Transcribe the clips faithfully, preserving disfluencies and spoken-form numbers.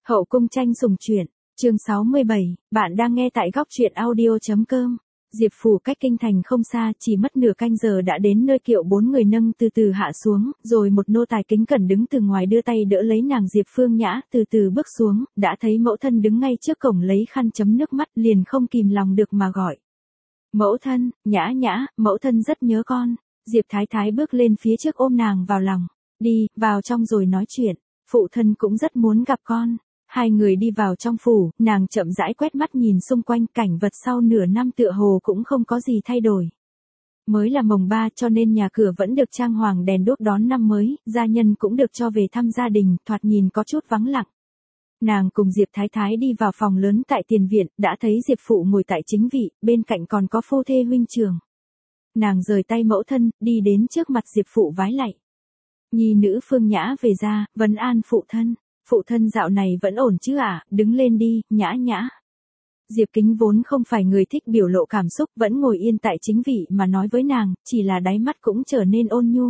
Hậu cung tranh sủng truyện, chương sáu mươi bảy, bạn đang nghe tại góc truyện audio.com. Diệp Phủ cách kinh thành không xa, chỉ mất nửa canh giờ đã đến nơi kiệu bốn người nâng từ từ hạ xuống, rồi một nô tài kính cẩn đứng từ ngoài đưa tay đỡ lấy nàng Diệp Phương Nhã, từ từ bước xuống, đã thấy mẫu thân đứng ngay trước cổng lấy khăn chấm nước mắt, liền không kìm lòng được mà gọi. Mẫu thân, Nhã Nhã, mẫu thân rất nhớ con. Diệp Thái Thái bước lên phía trước ôm nàng vào lòng. Đi, vào trong rồi nói chuyện, phụ thân cũng rất muốn gặp con. Hai người đi vào trong phủ, nàng chậm rãi quét mắt nhìn xung quanh, cảnh vật sau nửa năm tựa hồ cũng không có gì thay đổi. Mới là mồng ba cho nên nhà cửa vẫn được trang hoàng đèn đuốc đón năm mới, gia nhân cũng được cho về thăm gia đình, thoạt nhìn có chút vắng lặng. Nàng cùng Diệp Thái Thái đi vào phòng lớn tại tiền viện, đã thấy Diệp Phụ ngồi tại chính vị, bên cạnh còn có phu thê huynh trưởng. Nàng rời tay mẫu thân, đi đến trước mặt Diệp Phụ vái lạy. Nhi nữ Phương Nhã về ra, vấn an phụ thân. Phụ thân dạo này vẫn ổn chứ ạ, à? Đứng lên đi, Nhã Nhã. Diệp Kính vốn không phải người thích biểu lộ cảm xúc, vẫn ngồi yên tại chính vị mà nói với nàng, chỉ là đáy mắt cũng trở nên ôn nhu.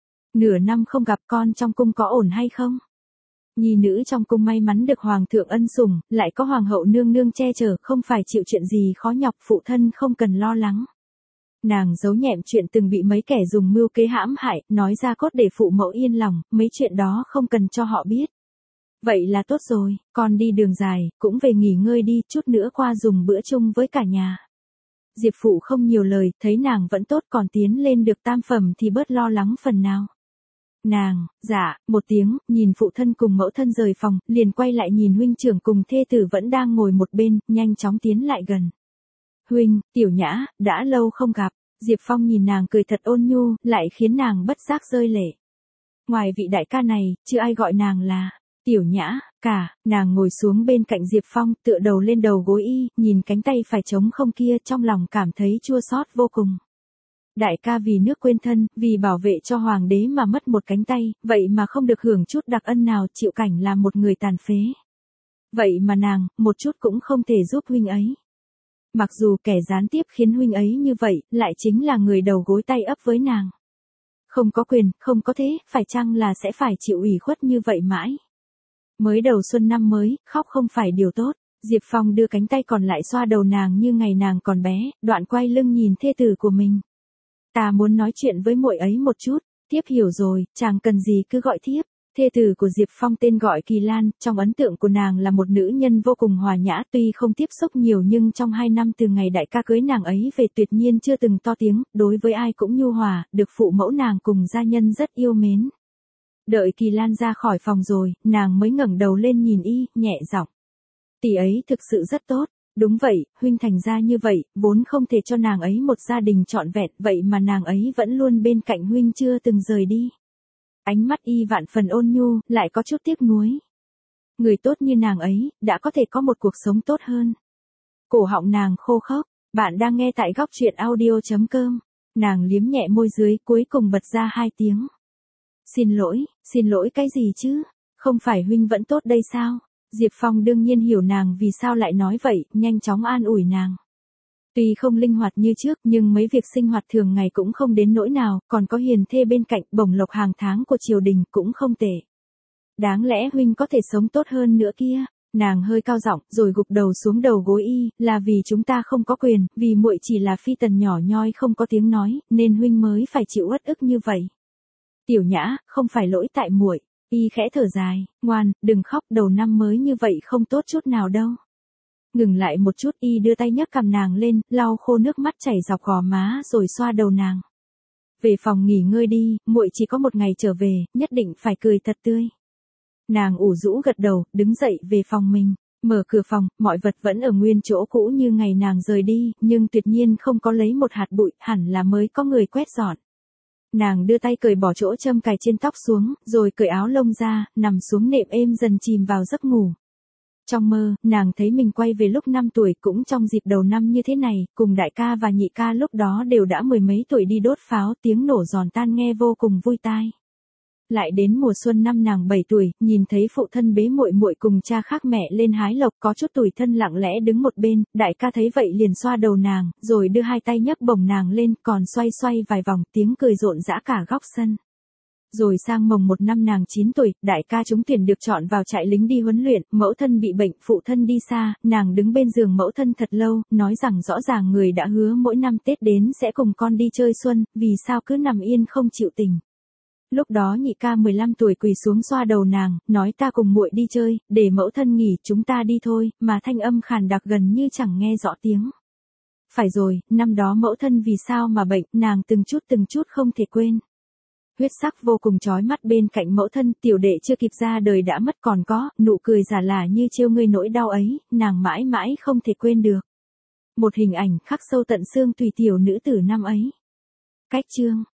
Nửa năm không gặp con trong cung có ổn hay không? Nhi nữ trong cung may mắn được hoàng thượng ân sủng, lại có hoàng hậu nương nương che chở, không phải chịu chuyện gì khó nhọc, phụ thân không cần lo lắng. Nàng giấu nhẹm chuyện từng bị mấy kẻ dùng mưu kế hãm hại, nói ra cốt để phụ mẫu yên lòng, mấy chuyện đó không cần cho họ biết. Vậy là tốt rồi, con đi đường dài, cũng về nghỉ ngơi đi, chút nữa qua dùng bữa chung với cả nhà. Diệp Phụ không nhiều lời, thấy nàng vẫn tốt còn tiến lên được tam phẩm thì bớt lo lắng phần nào. Nàng, dạ, một tiếng, nhìn phụ thân cùng mẫu thân rời phòng, liền quay lại nhìn huynh trưởng cùng thê tử vẫn đang ngồi một bên, nhanh chóng tiến lại gần. Huynh, Tiểu Nhã, đã lâu không gặp. Diệp Phong nhìn nàng cười thật ôn nhu, lại khiến nàng bất giác rơi lệ. Ngoài vị đại ca này, chưa ai gọi nàng là Tiểu Nhã cả. Nàng ngồi xuống bên cạnh Diệp Phong, tựa đầu lên đầu gối y, nhìn cánh tay phải trống không kia, trong lòng cảm thấy chua xót vô cùng. Đại ca vì nước quên thân, vì bảo vệ cho hoàng đế mà mất một cánh tay, vậy mà không được hưởng chút đặc ân nào, chịu cảnh làm một người tàn phế. Vậy mà nàng, một chút cũng không thể giúp huynh ấy. Mặc dù kẻ gián tiếp khiến huynh ấy như vậy, lại chính là người đầu gối tay ấp với nàng. Không có quyền, không có thế, phải chăng là sẽ phải chịu ủy khuất như vậy mãi? Mới đầu xuân năm mới, khóc không phải điều tốt. Diệp Phong đưa cánh tay còn lại xoa đầu nàng như ngày nàng còn bé, đoạn quay lưng nhìn thê tử của mình. Ta muốn nói chuyện với muội ấy một chút. Thiếp hiểu rồi, chàng cần gì cứ gọi thiếp. Thê tử của Diệp Phong tên gọi Kỳ Lan, trong ấn tượng của nàng là một nữ nhân vô cùng hòa nhã, tuy không tiếp xúc nhiều nhưng trong hai năm từ ngày đại ca cưới nàng ấy về tuyệt nhiên chưa từng to tiếng, đối với ai cũng nhu hòa, được phụ mẫu nàng cùng gia nhân rất yêu mến. Đợi Kỳ Lan ra khỏi phòng rồi, nàng mới ngẩng đầu lên nhìn y, nhẹ giọng. Tỷ ấy thực sự rất tốt. Đúng vậy, huynh thành ra như vậy, vốn không thể cho nàng ấy một gia đình trọn vẹn, vậy mà nàng ấy vẫn luôn bên cạnh huynh chưa từng rời đi. Ánh mắt y vạn phần ôn nhu, lại có chút tiếc nuối. Người tốt như nàng ấy, đã có thể có một cuộc sống tốt hơn. Cổ họng nàng khô khốc, bạn đang nghe tại góc truyện audio.com. Nàng liếm nhẹ môi dưới, cuối cùng bật ra hai tiếng. Xin lỗi, xin lỗi cái gì chứ? Không phải huynh vẫn tốt đây sao? Diệp Phong đương nhiên hiểu nàng vì sao lại nói vậy, nhanh chóng an ủi nàng. Tuy không linh hoạt như trước nhưng mấy việc sinh hoạt thường ngày cũng không đến nỗi nào, còn có hiền thê bên cạnh, bổng lộc hàng tháng của triều đình cũng không tệ. Đáng lẽ huynh có thể sống tốt hơn nữa kia. Nàng hơi cao giọng rồi gục đầu xuống đầu gối y, là vì chúng ta không có quyền, vì muội chỉ là phi tần nhỏ nhoi không có tiếng nói, nên huynh mới phải chịu uất ức như vậy. Tiểu Nhã, không phải lỗi tại muội. Y khẽ thở dài, ngoan, đừng khóc, đầu năm mới như vậy không tốt chút nào đâu. Ngừng lại một chút, y đưa tay nhấc cằm nàng lên, lau khô nước mắt chảy dọc gò má rồi xoa đầu nàng. Về phòng nghỉ ngơi đi, muội chỉ có một ngày trở về, nhất định phải cười thật tươi. Nàng ủ rũ gật đầu, đứng dậy về phòng mình, mở cửa phòng, mọi vật vẫn ở nguyên chỗ cũ như ngày nàng rời đi, nhưng tuyệt nhiên không có lấy một hạt bụi, hẳn là mới có người quét dọn. Nàng đưa tay cởi bỏ chỗ châm cài trên tóc xuống, rồi cởi áo lông ra, nằm xuống nệm êm dần chìm vào giấc ngủ. Trong mơ, nàng thấy mình quay về lúc năm tuổi, cũng trong dịp đầu năm như thế này, cùng đại ca và nhị ca lúc đó đều đã mười mấy tuổi đi đốt pháo, tiếng nổ giòn tan nghe vô cùng vui tai. Lại đến mùa xuân năm nàng bảy tuổi, nhìn thấy phụ thân bế muội muội cùng cha khác mẹ lên hái lộc, có chút tủi thân lặng lẽ đứng một bên, đại ca thấy vậy liền xoa đầu nàng, rồi đưa hai tay nhấc bổng nàng lên, còn xoay xoay vài vòng, tiếng cười rộn rã cả góc sân. Rồi sang mồng một năm nàng chín tuổi, đại ca trúng tuyển được chọn vào trại lính đi huấn luyện, mẫu thân bị bệnh, phụ thân đi xa, nàng đứng bên giường mẫu thân thật lâu, nói rằng rõ ràng người đã hứa mỗi năm Tết đến sẽ cùng con đi chơi xuân, vì sao cứ nằm yên không chịu tình. Lúc đó nhị ca mười lăm tuổi quỳ xuống xoa đầu nàng, nói ta cùng muội đi chơi, để mẫu thân nghỉ, chúng ta đi thôi, mà thanh âm khàn đặc gần như chẳng nghe rõ tiếng. Phải rồi, năm đó mẫu thân vì sao mà bệnh, nàng từng chút từng chút không thể quên. Huyết sắc vô cùng chói mắt bên cạnh mẫu thân, tiểu đệ chưa kịp ra đời đã mất, còn có, nụ cười giả lả như trêu ngươi nỗi đau ấy, nàng mãi mãi không thể quên được. Một hình ảnh khắc sâu tận xương tùy tiểu nữ tử năm ấy. Cách chương